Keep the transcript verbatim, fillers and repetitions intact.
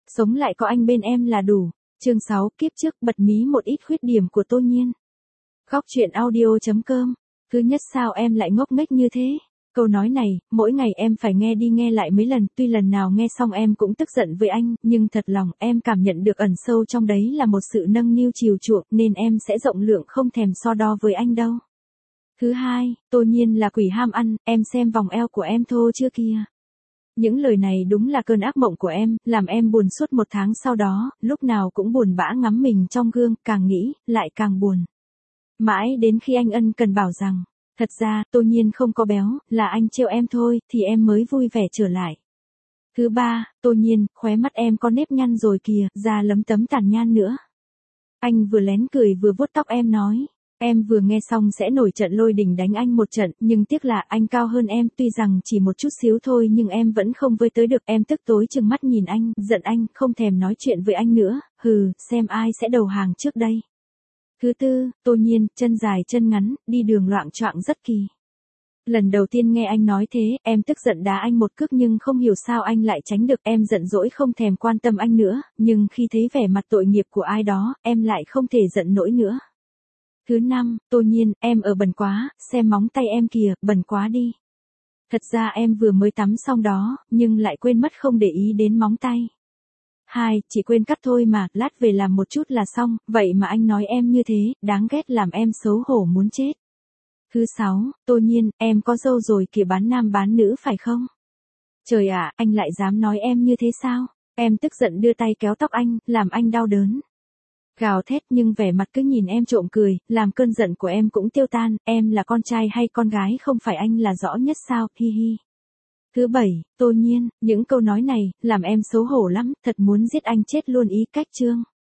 Sống lại có anh bên em là đủ. Chương sáu, kiếp trước bật mí một ít khuyết điểm của Tô Nhiên. Khóc chuyện audio chấm com. Thứ nhất, sao em lại ngốc nghếch như thế? Câu nói này, mỗi ngày em phải nghe đi nghe lại mấy lần, tuy lần nào nghe xong em cũng tức giận với anh, nhưng thật lòng em cảm nhận được ẩn sâu trong đấy là một sự nâng niu chiều chuộng, nên em sẽ rộng lượng không thèm so đo với anh đâu. Thứ hai, Tô Nhiên là quỷ ham ăn, em xem vòng eo của em thô chưa kìa. Những lời này đúng là cơn ác mộng của em, làm em buồn suốt một tháng sau đó, lúc nào cũng buồn bã ngắm mình trong gương, càng nghĩ, lại càng buồn. Mãi đến khi anh ân cần bảo rằng, thật ra, Tô Nhiên không có béo, là anh trêu em thôi, thì em mới vui vẻ trở lại. Thứ ba, Tô Nhiên, khóe mắt em có nếp nhăn rồi kìa, da lấm tấm tàn nhan nữa. Anh vừa lén cười vừa vuốt tóc em nói. Em vừa nghe xong sẽ nổi trận lôi đình đánh anh một trận, nhưng tiếc là anh cao hơn em, tuy rằng chỉ một chút xíu thôi nhưng em vẫn không với tới được. Em tức tối trừng mắt nhìn anh, giận anh, không thèm nói chuyện với anh nữa, hừ, xem ai sẽ đầu hàng trước đây. Thứ tư, Tô Nhiên, chân dài chân ngắn, đi đường loạng choạng rất kỳ. Lần đầu tiên nghe anh nói thế, em tức giận đá anh một cước nhưng không hiểu sao anh lại tránh được. Em giận dỗi không thèm quan tâm anh nữa, nhưng khi thấy vẻ mặt tội nghiệp của ai đó, em lại không thể giận nổi nữa. Thứ năm, Tô Nhiên, em ở bẩn quá, xem móng tay em kìa, bẩn quá đi. Thật ra em vừa mới tắm xong đó, nhưng lại quên mất không để ý đến móng tay. Hai, chỉ quên cắt thôi mà, lát về làm một chút là xong, vậy mà anh nói em như thế, đáng ghét làm em xấu hổ muốn chết. Thứ sáu, Tô Nhiên, em có dâu rồi kìa, bán nam bán nữ phải không? Trời ạ, anh lại dám nói em như thế sao? Em tức giận đưa tay kéo tóc anh, làm anh đau đớn. Gào thét nhưng vẻ mặt cứ nhìn em trộm cười, làm cơn giận của em cũng tiêu tan. Em là con trai hay con gái không phải anh là rõ nhất sao, hi hi. Thứ bảy, Tô Nhiên, những câu nói này, làm em xấu hổ lắm, thật muốn giết anh chết luôn ý cách chương.